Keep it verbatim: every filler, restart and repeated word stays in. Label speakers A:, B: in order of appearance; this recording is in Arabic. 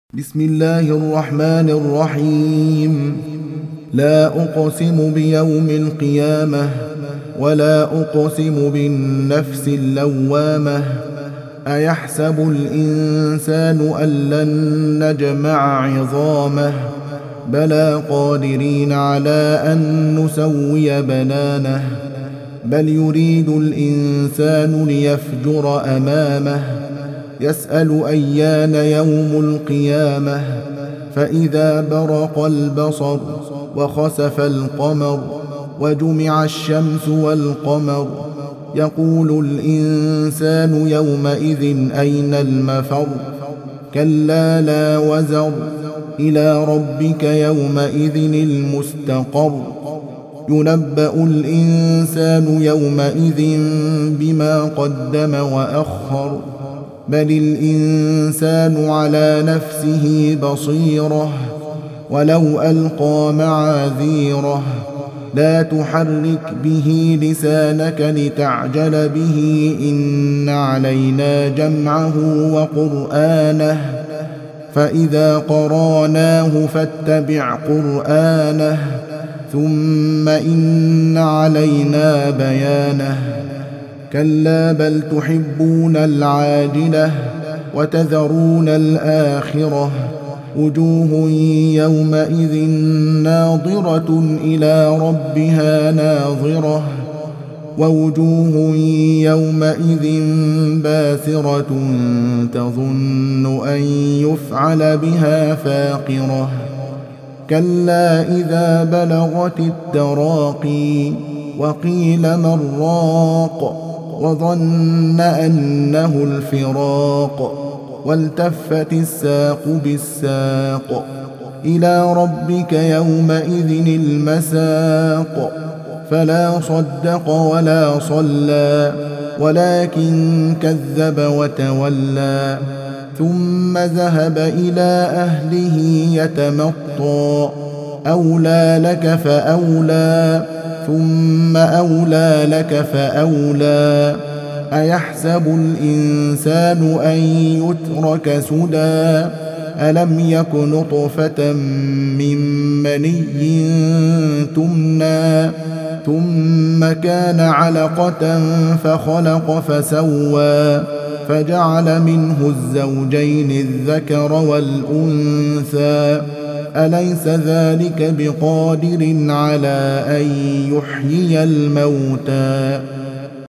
A: بسم الله الرحمن الرحيم. لا أقسم بيوم القيامة ولا أقسم بالنفس اللوامة. أيحسب الإنسان أن لن نجمع عظامه بلى قادرين على أن نسوي بنانه. بل يريد الإنسان ليفجر أمامه يسأل أيان يوم القيامة. فإذا برق البصر وخسف القمر وجمع الشمس والقمر يقول الإنسان يومئذ أين المفر. كلا لا وزر إلى ربك يومئذ المستقر. ينبأ الإنسان يومئذ بما قدم وأخر. بل الإنسان على نفسه بصيرة ولو ألقى معاذيره. لا تحرك به لسانك لتعجل به إن علينا جمعه وقرآنه فإذا قرأناه فاتبع قرآنه ثم إن علينا بيانه. كلا بل تحبون العاجلة وتذرون الآخرة. وجوه يومئذ ناظرة إلى ربها ناظرة ووجوه يومئذ باسرة تظن أن يفعل بها فاقرة. كلا إذا بلغت التراقي وقيل من راق وظن أنه الفراق والتفت الساق بالساق. إلى ربك يومئذ المساق. فلا صدق ولا صلى ولكن كذب وتولى ثم ذهب إلى أهله يتمطى. أولى لك فأولى ثم أولى لك فأولى. أيحسب الإنسان أن يترك سدى ألم يك نطفة من مني تمنى ثم كان علقة فخلق فسوى فجعل منه الزوجين الذكر والأنثى. أليس ذلك بقادر على أن يحيي الموتى